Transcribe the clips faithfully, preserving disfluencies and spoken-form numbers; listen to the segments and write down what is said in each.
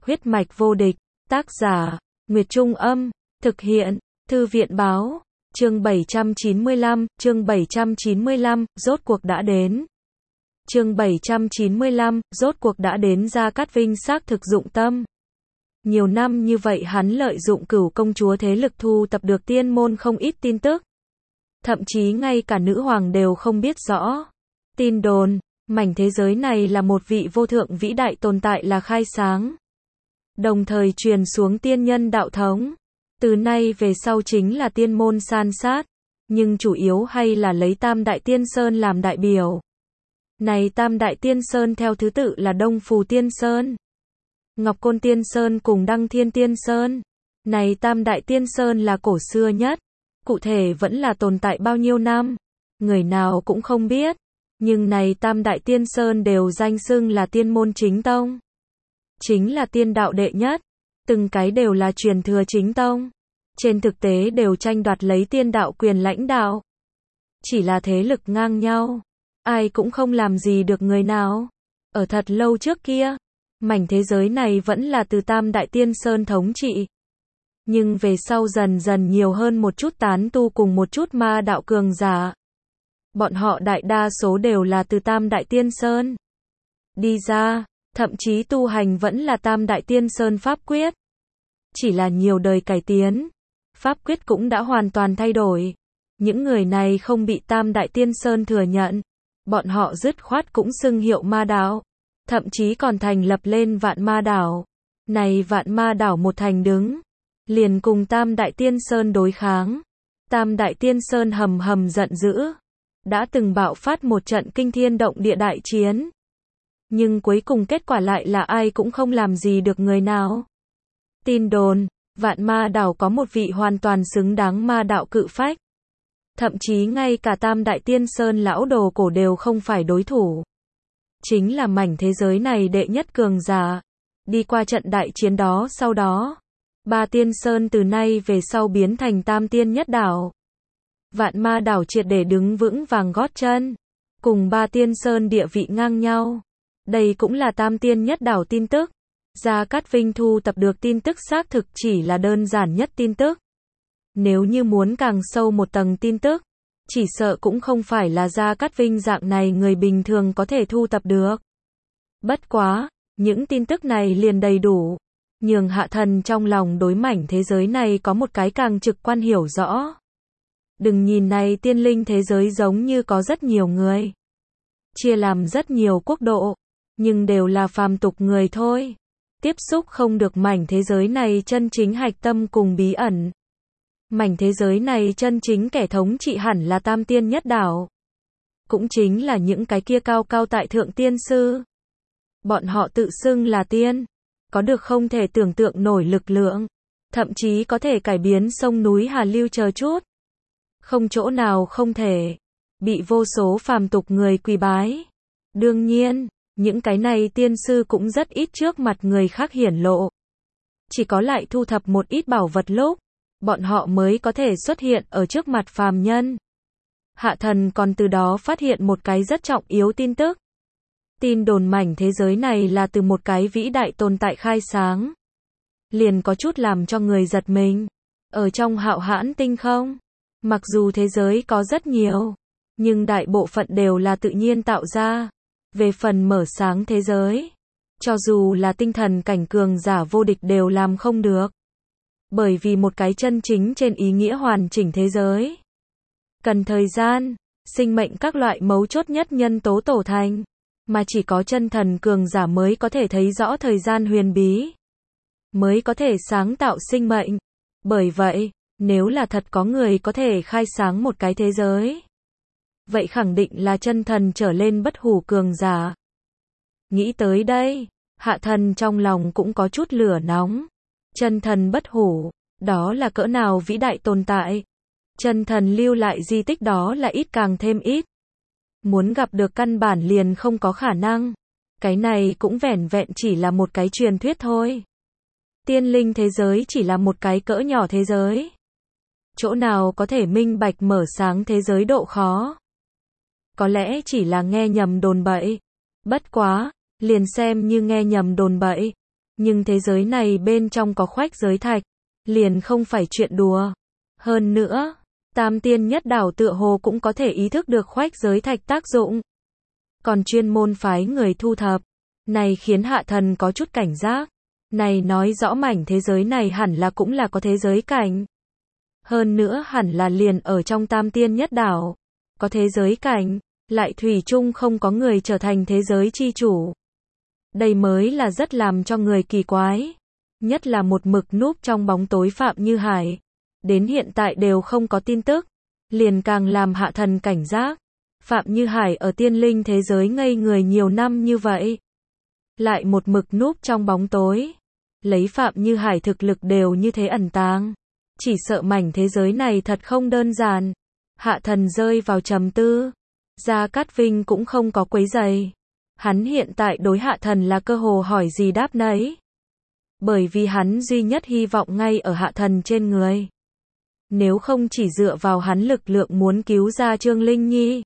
Huyết mạch vô địch, tác giả, Nguyệt Trung Âm, thực hiện, Thư viện Báo, chương bảy trăm chín mươi lăm, chương bảy trăm chín mươi lăm, rốt cuộc đã đến. Chương bảy trăm chín mươi lăm, rốt cuộc đã đến. Gia Cát Vinh xác thực dụng tâm. Nhiều năm như vậy hắn lợi dụng Cửu công chúa thế lực thu tập được tiên môn không ít tin tức. Thậm chí ngay cả nữ hoàng đều không biết rõ. Tin đồn, mảnh thế giới này là một vị vô thượng vĩ đại tồn tại là khai sáng. Đồng thời truyền xuống tiên nhân đạo thống. Từ nay về sau chính là tiên môn san sát. Nhưng chủ yếu hay là lấy Tam Đại Tiên Sơn làm đại biểu. Này Tam Đại Tiên Sơn theo thứ tự là Đông Phù Tiên Sơn, Ngọc Côn Tiên Sơn cùng Đăng Thiên Tiên Sơn. Này Tam Đại Tiên Sơn là cổ xưa nhất. Cụ thể vẫn là tồn tại bao nhiêu năm, người nào cũng không biết. Nhưng này Tam Đại Tiên Sơn đều danh xưng là tiên môn chính tông. Chính là tiên đạo đệ nhất. Từng cái đều là truyền thừa chính tông. Trên thực tế đều tranh đoạt lấy tiên đạo quyền lãnh đạo. Chỉ là thế lực ngang nhau. Ai cũng không làm gì được người nào. Ở thật lâu trước kia, mảnh thế giới này vẫn là từ Tam Đại Tiên Sơn thống trị. Nhưng về sau dần dần nhiều hơn một chút tán tu cùng một chút ma đạo cường giả. Bọn họ đại đa số đều là từ Tam Đại Tiên Sơn đi ra, thậm chí tu hành vẫn là Tam Đại Tiên Sơn pháp quyết. Chỉ là nhiều đời cải tiến, pháp quyết cũng đã hoàn toàn thay đổi. Những người này không bị Tam Đại Tiên Sơn thừa nhận, bọn họ dứt khoát cũng xưng hiệu ma đạo, thậm chí còn thành lập lên Vạn Ma Đảo. Này Vạn Ma Đảo một thành đứng, liền cùng Tam Đại Tiên Sơn đối kháng. Tam Đại Tiên Sơn hầm hầm giận dữ, đã từng bạo phát một trận kinh thiên động địa đại chiến. Nhưng cuối cùng kết quả lại là ai cũng không làm gì được người nào. Tin đồn, Vạn Ma Đảo có một vị hoàn toàn xứng đáng ma đạo cự phách. Thậm chí ngay cả Tam Đại Tiên Sơn lão đồ cổ đều không phải đối thủ. Chính là mảnh thế giới này đệ nhất cường giả. Đi qua trận đại chiến đó sau đó, Ba Tiên Sơn từ nay về sau biến thành Tam Tiên nhất đảo. Vạn Ma Đảo triệt để đứng vững vàng gót chân, cùng Ba Tiên Sơn địa vị ngang nhau. Đây cũng là Tam Tiên nhất đảo tin tức. Gia Cát Vinh thu tập được tin tức xác thực chỉ là đơn giản nhất tin tức. Nếu như muốn càng sâu một tầng tin tức, chỉ sợ cũng không phải là Gia Cát Vinh dạng này người bình thường có thể thu tập được. Bất quá, những tin tức này liền đầy đủ, nhường Hạ Thần trong lòng đối mảnh thế giới này có một cái càng trực quan hiểu rõ. Đừng nhìn này tiên linh thế giới giống như có rất nhiều người, chia làm rất nhiều quốc độ, nhưng đều là phàm tục người thôi. Tiếp xúc không được mảnh thế giới này chân chính hạch tâm cùng bí ẩn. Mảnh thế giới này chân chính kẻ thống trị hẳn là Tam Tiên nhất đảo. Cũng chính là những cái kia cao cao tại thượng tiên sư. Bọn họ tự xưng là tiên, có được không thể tưởng tượng nổi lực lượng, thậm chí có thể cải biến sông núi hà lưu chờ chút. Không chỗ nào không thể, bị vô số phàm tục người quỳ bái. Đương nhiên, những cái này tiên sư cũng rất ít trước mặt người khác hiển lộ. Chỉ có lại thu thập một ít bảo vật lúc, bọn họ mới có thể xuất hiện ở trước mặt phàm nhân. Hạ Thần còn từ đó phát hiện một cái rất trọng yếu tin tức. Tin đồn mảnh thế giới này là từ một cái vĩ đại tồn tại khai sáng. Liền có chút làm cho người giật mình. Ở trong Hạo Hãn tinh không, mặc dù thế giới có rất nhiều, nhưng đại bộ phận đều là tự nhiên tạo ra. Về phần mở sáng thế giới, cho dù là tinh thần cảnh cường giả vô địch đều làm không được. Bởi vì một cái chân chính trên ý nghĩa hoàn chỉnh thế giới, cần thời gian, sinh mệnh các loại mấu chốt nhất nhân tố tổ thành, mà chỉ có chân thần cường giả mới có thể thấy rõ thời gian huyền bí, mới có thể sáng tạo sinh mệnh. Bởi vậy, nếu là thật có người có thể khai sáng một cái thế giới, vậy khẳng định là chân thần trở lên bất hủ cường giả. Nghĩ tới đây, Hạ Thần trong lòng cũng có chút lửa nóng. Chân thần bất hủ, đó là cỡ nào vĩ đại tồn tại. Chân thần lưu lại di tích đó là ít càng thêm ít. Muốn gặp được căn bản liền không có khả năng. Cái này cũng vẻn vẹn chỉ là một cái truyền thuyết thôi. Tiên linh thế giới chỉ là một cái cỡ nhỏ thế giới. Chỗ nào có thể minh bạch mở sáng thế giới độ khó. Có lẽ chỉ là nghe nhầm đồn bậy. Bất quá, liền xem như nghe nhầm đồn bậy, Nhưng thế giới này bên trong có khoách giới thạch, liền không phải chuyện đùa. Hơn nữa, Tam Tiên Nhất Đảo tựa hồ cũng có thể ý thức được khoách giới thạch tác dụng. Còn chuyên môn phái người thu thập. Này khiến Hạ Thần có chút cảnh giác. Này nói rõ mảnh thế giới này hẳn là cũng là có thế giới cảnh. Hơn nữa hẳn là liền ở trong Tam Tiên Nhất Đảo. Có thế giới cảnh, lại thủy chung không có người trở thành thế giới chi chủ. Đây mới là rất làm cho người kỳ quái. Nhất là một mực núp trong bóng tối Phạm Như Hải. Đến hiện tại đều không có tin tức. Liền càng làm Hạ Thần cảnh giác. Phạm Như Hải ở tiên linh thế giới ngây người nhiều năm như vậy. Lại một mực núp trong bóng tối. Lấy Phạm Như Hải thực lực đều như thế ẩn tàng. Chỉ sợ mảnh thế giới này thật không đơn giản. Hạ Thần rơi vào trầm tư. Gia Cát Vinh cũng không có quấy giày. Hắn hiện tại đối Hạ Thần là cơ hồ hỏi gì đáp nấy. Bởi vì hắn duy nhất hy vọng ngay ở Hạ Thần trên người. Nếu không chỉ dựa vào hắn lực lượng muốn cứu ra Trương Linh Nhi.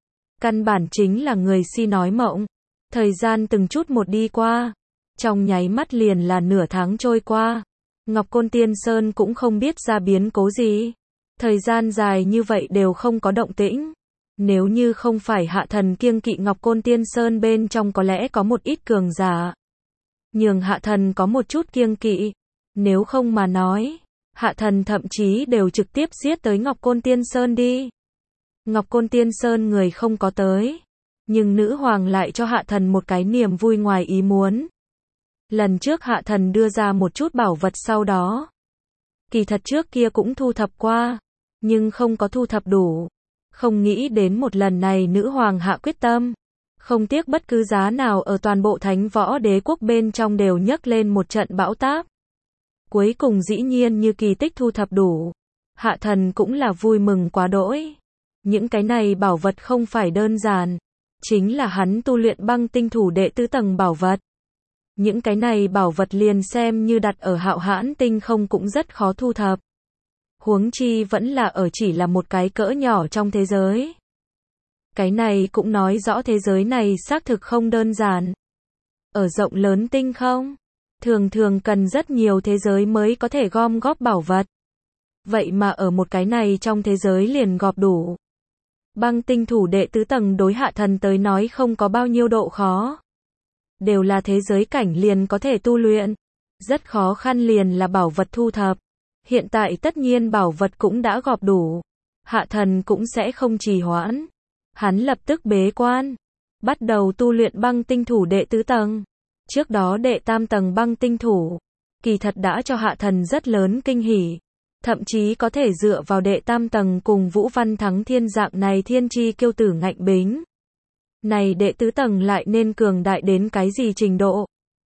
Căn bản chính là người si nói mộng. Thời gian từng chút một đi qua. Trong nháy mắt liền là nửa tháng trôi qua. Ngọc Côn Tiên Sơn cũng không biết ra biến cố gì. Thời gian dài như vậy đều không có động tĩnh. Nếu như không phải Hạ Thần kiêng kỵ Ngọc Côn Tiên Sơn bên trong có lẽ có một ít cường giả. Nhường Hạ Thần có một chút kiêng kỵ. Nếu không mà nói, Hạ Thần thậm chí đều trực tiếp giết tới Ngọc Côn Tiên Sơn đi. Ngọc Côn Tiên Sơn người không có tới. Nhưng nữ hoàng lại cho Hạ Thần một cái niềm vui ngoài ý muốn. Lần trước Hạ Thần đưa ra một chút bảo vật sau đó. Kỳ thật trước kia cũng thu thập qua. Nhưng không có thu thập đủ. Không nghĩ đến một lần này nữ hoàng hạ quyết tâm. Không tiếc bất cứ giá nào ở toàn bộ thánh võ đế quốc bên trong đều nhấc lên một trận bão táp. Cuối cùng dĩ nhiên như kỳ tích thu thập đủ. Hạ Thần cũng là vui mừng quá đỗi. Những cái này bảo vật không phải đơn giản. Chính là hắn tu luyện băng tinh thủ đệ tứ tầng bảo vật. Những cái này bảo vật liền xem như đặt ở Hạo Hãn tinh không cũng rất khó thu thập. Huống chi vẫn là ở chỉ là một cái cỡ nhỏ trong thế giới. Cái này cũng nói rõ thế giới này xác thực không đơn giản. Ở rộng lớn tinh không, thường thường cần rất nhiều thế giới mới có thể gom góp bảo vật. Vậy mà ở một cái này trong thế giới liền gọp đủ. Băng tinh thủ đệ tứ tầng đối Hạ Thần tới nói không có bao nhiêu độ khó. Đều là thế giới cảnh liền có thể tu luyện. Rất khó khăn liền là bảo vật thu thập. Hiện tại tất nhiên bảo vật cũng đã gọp đủ. Hạ Thần cũng sẽ không trì hoãn. Hắn lập tức bế quan. Bắt đầu tu luyện băng tinh thủ đệ tứ tầng. Trước đó đệ tam tầng băng tinh thủ. Kỳ thật đã cho Hạ Thần rất lớn kinh hỉ. Thậm chí có thể dựa vào đệ tam tầng cùng Vũ Văn Thắng Thiên dạng này thiên chi kiêu tử ngạnh bính. Này đệ tứ tầng lại nên cường đại đến cái gì trình độ?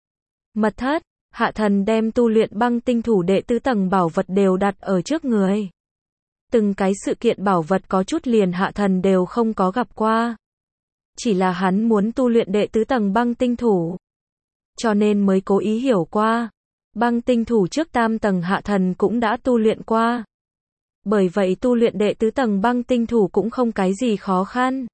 Mật thất, Hạ Thần đem tu luyện băng tinh thủ đệ tứ tầng bảo vật đều đặt ở trước người. Từng cái sự kiện bảo vật có chút liền Hạ Thần đều không có gặp qua. Chỉ là hắn muốn tu luyện đệ tứ tầng băng tinh thủ. Cho nên mới cố ý hiểu qua. Băng tinh thủ trước tam tầng Hạ Thần cũng đã tu luyện qua. Bởi vậy tu luyện đệ tứ tầng băng tinh thủ cũng không cái gì khó khăn.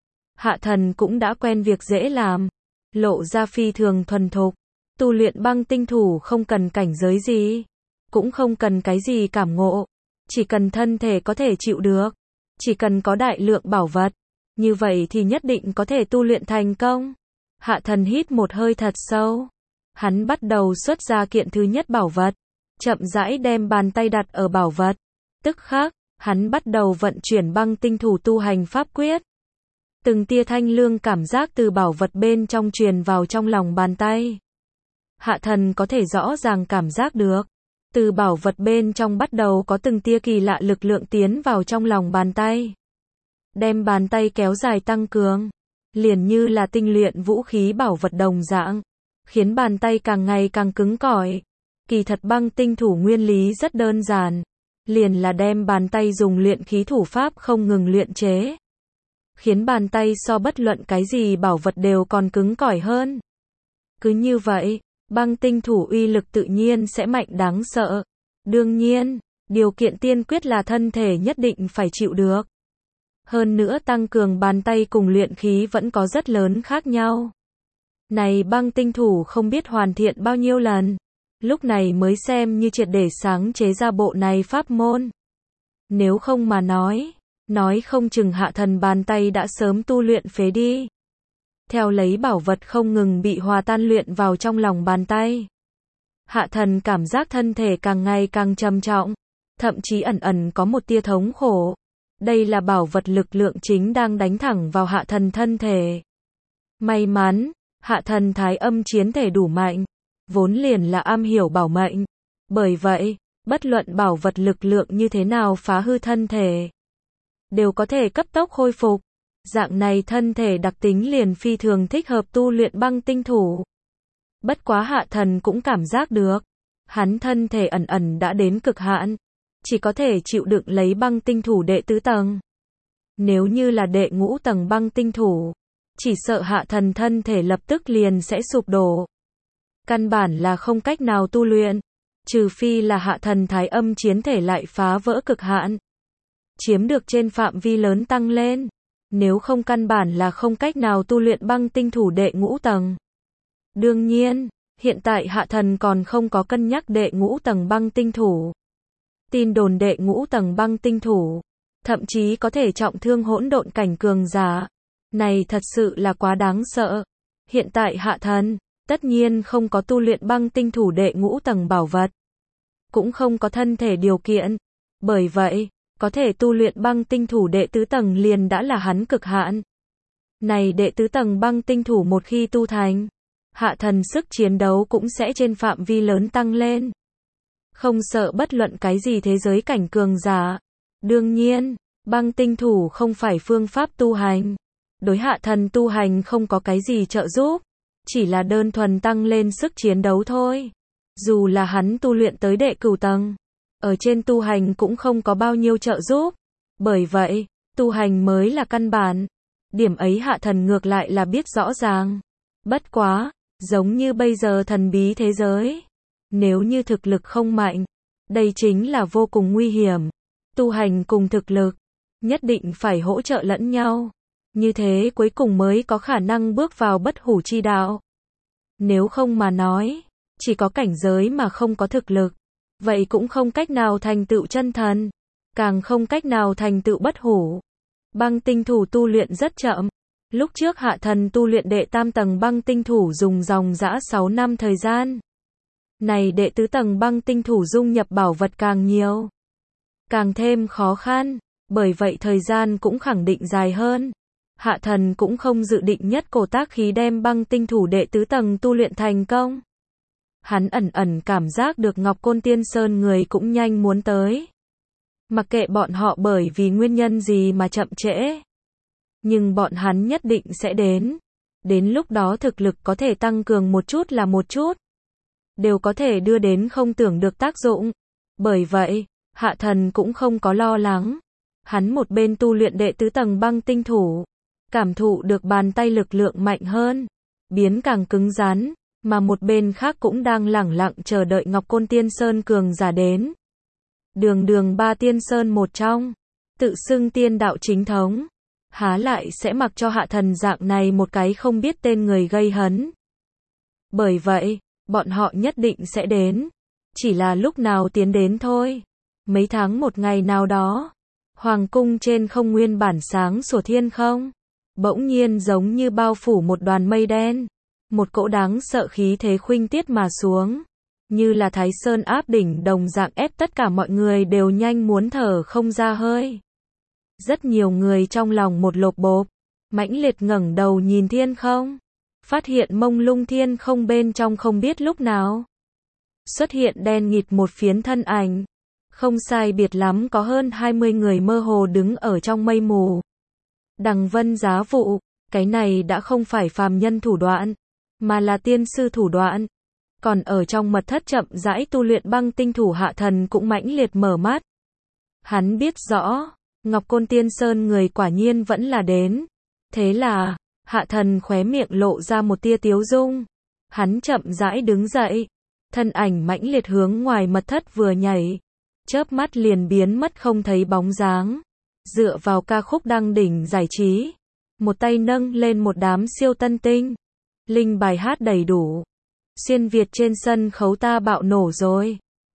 Hạ Thần cũng đã quen việc dễ làm. Lộ ra phi thường thuần thục. Tu luyện băng tinh thủ không cần cảnh giới gì. Cũng không cần cái gì cảm ngộ. Chỉ cần thân thể có thể chịu được. Chỉ cần có đại lượng bảo vật. Như vậy thì nhất định có thể tu luyện thành công. Hạ Thần hít một hơi thật sâu. Hắn bắt đầu xuất ra kiện thứ nhất bảo vật. Chậm rãi đem bàn tay đặt ở bảo vật. Tức khắc, hắn bắt đầu vận chuyển băng tinh thủ tu hành pháp quyết. Từng tia thanh lương cảm giác từ bảo vật bên trong truyền vào trong lòng bàn tay. Hạ Thần có thể rõ ràng cảm giác được. Từ bảo vật bên trong bắt đầu có từng tia kỳ lạ lực lượng tiến vào trong lòng bàn tay. Đem bàn tay kéo dài tăng cường. Liền như là tinh luyện vũ khí bảo vật đồng dạng. Khiến bàn tay càng ngày càng cứng cỏi. Kỳ thật băng tinh thủ nguyên lý rất đơn giản. Liền là đem bàn tay dùng luyện khí thủ pháp không ngừng luyện chế. Khiến bàn tay so bất luận cái gì bảo vật đều còn cứng cỏi hơn. Cứ như vậy, băng tinh thủ uy lực tự nhiên sẽ mạnh đáng sợ. Đương nhiên, điều kiện tiên quyết là thân thể nhất định phải chịu được. Hơn nữa tăng cường bàn tay cùng luyện khí vẫn có rất lớn khác nhau. Này băng tinh thủ không biết hoàn thiện bao nhiêu lần. Lúc này mới xem như triệt để sáng chế ra bộ này pháp môn. Nếu không mà nói, nói không chừng hạ thần bàn tay đã sớm tu luyện phế đi. Theo lấy bảo vật không ngừng bị hòa tan luyện vào trong lòng bàn tay. Hạ thần cảm giác thân thể càng ngày càng trầm trọng, thậm chí ẩn ẩn có một tia thống khổ. Đây là bảo vật lực lượng chính đang đánh thẳng vào hạ thần thân thể. May mắn, hạ thần thái âm chiến thể đủ mạnh, vốn liền là am hiểu bảo mệnh. Bởi vậy, bất luận bảo vật lực lượng như thế nào phá hư thân thể, đều có thể cấp tốc khôi phục. Dạng này thân thể đặc tính liền phi thường thích hợp tu luyện băng tinh thủ. Bất quá hạ thần cũng cảm giác được, hắn thân thể ẩn ẩn đã đến cực hạn, chỉ có thể chịu đựng lấy băng tinh thủ đệ tứ tầng. Nếu như là đệ ngũ tầng băng tinh thủ, chỉ sợ hạ thần thân thể lập tức liền sẽ sụp đổ. Căn bản là không cách nào tu luyện, trừ phi là hạ thần thái âm chiến thể lại phá vỡ cực hạn, chiếm được trên phạm vi lớn tăng lên. Nếu không căn bản là không cách nào tu luyện băng tinh thủ đệ ngũ tầng. Đương nhiên, hiện tại hạ thần còn không có cân nhắc đệ ngũ tầng băng tinh thủ. Tin đồn đệ ngũ tầng băng tinh thủ, thậm chí có thể trọng thương hỗn độn cảnh cường giả. Này thật sự là quá đáng sợ. Hiện tại hạ thần, tất nhiên không có tu luyện băng tinh thủ đệ ngũ tầng bảo vật. Cũng không có thân thể điều kiện. Bởi vậy, có thể tu luyện băng tinh thủ đệ tứ tầng liền đã là hắn cực hạn. Này đệ tứ tầng băng tinh thủ một khi tu thành, hạ thần sức chiến đấu cũng sẽ trên phạm vi lớn tăng lên. Không sợ bất luận cái gì thế giới cảnh cường giả. Đương nhiên, băng tinh thủ không phải phương pháp tu hành. Đối hạ thần tu hành không có cái gì trợ giúp. Chỉ là đơn thuần tăng lên sức chiến đấu thôi. Dù là hắn tu luyện tới đệ cửu tầng, ở trên tu hành cũng không có bao nhiêu trợ giúp. Bởi vậy, tu hành mới là căn bản. Điểm ấy hạ thần ngược lại là biết rõ ràng. Bất quá, giống như bây giờ thần bí thế giới. Nếu như thực lực không mạnh, đây chính là vô cùng nguy hiểm. Tu hành cùng thực lực, nhất định phải hỗ trợ lẫn nhau. Như thế cuối cùng mới có khả năng bước vào bất hủ chi đạo. Nếu không mà nói, chỉ có cảnh giới mà không có thực lực, vậy cũng không cách nào thành tựu chân thần, càng không cách nào thành tựu bất hủ. Băng tinh thủ tu luyện rất chậm. Lúc trước hạ thần tu luyện đệ tam tầng băng tinh thủ dùng dòng dã sáu năm thời gian. Này đệ tứ tầng băng tinh thủ dung nhập bảo vật càng nhiều, càng thêm khó khăn, bởi vậy thời gian cũng khẳng định dài hơn. Hạ thần cũng không dự định nhất cổ tác khí đem băng tinh thủ đệ tứ tầng tu luyện thành công. Hắn ẩn ẩn cảm giác được Ngọc Côn Tiên Sơn người cũng nhanh muốn tới. Mặc kệ bọn họ bởi vì nguyên nhân gì mà chậm trễ, nhưng bọn hắn nhất định sẽ đến. Đến lúc đó thực lực có thể tăng cường một chút là một chút, đều có thể đưa đến không tưởng được tác dụng. Bởi vậy, hạ thần cũng không có lo lắng. Hắn một bên tu luyện đệ tứ tầng băng tinh thủ, cảm thụ được bàn tay lực lượng mạnh hơn, biến càng cứng rắn, mà một bên khác cũng đang lẳng lặng chờ đợi Ngọc Côn Tiên Sơn cường giả đến. Đường đường ba tiên sơn một trong, tự xưng tiên đạo chính thống, há lại sẽ mặc cho hạ thần dạng này một cái không biết tên người gây hấn. Bởi vậy, bọn họ nhất định sẽ đến, chỉ là lúc nào tiến đến thôi. Mấy tháng một ngày nào đó, hoàng cung trên không nguyên bản sáng sủa thiên không, bỗng nhiên giống như bao phủ một đoàn mây đen, một cỗ đáng sợ khí thế khuynh tiết mà xuống, như là Thái Sơn áp đỉnh đồng dạng ép tất cả mọi người đều nhanh muốn thở không ra hơi. Rất nhiều người trong lòng một lộp bộp, mãnh liệt ngẩng đầu nhìn thiên không, phát hiện mông lung thiên không bên trong không biết lúc nào xuất hiện đen nghịt một phiến thân ảnh, không sai biệt lắm có hơn hai mươi người mơ hồ đứng ở trong mây mù. Đằng vân giá vụ, cái này đã không phải phàm nhân thủ đoạn, mà là tiên sư thủ đoạn. Còn ở trong mật thất chậm rãi tu luyện băng tinh thủ hạ thần cũng mãnh liệt mở mắt. Hắn biết rõ, Ngọc Côn Tiên Sơn người quả nhiên vẫn là đến. Thế là, hạ thần khóe miệng lộ ra một tia tiếu dung. Hắn chậm rãi đứng dậy, thân ảnh mãnh liệt hướng ngoài mật thất vừa nhảy, chớp mắt liền biến mất không thấy bóng dáng. Dựa vào ca khúc đăng đỉnh giải trí, một tay nâng lên một đám siêu tân tinh, Linh bài hát đầy đủ. Xuyên Việt trên sân khấu ta bạo nổ rồi.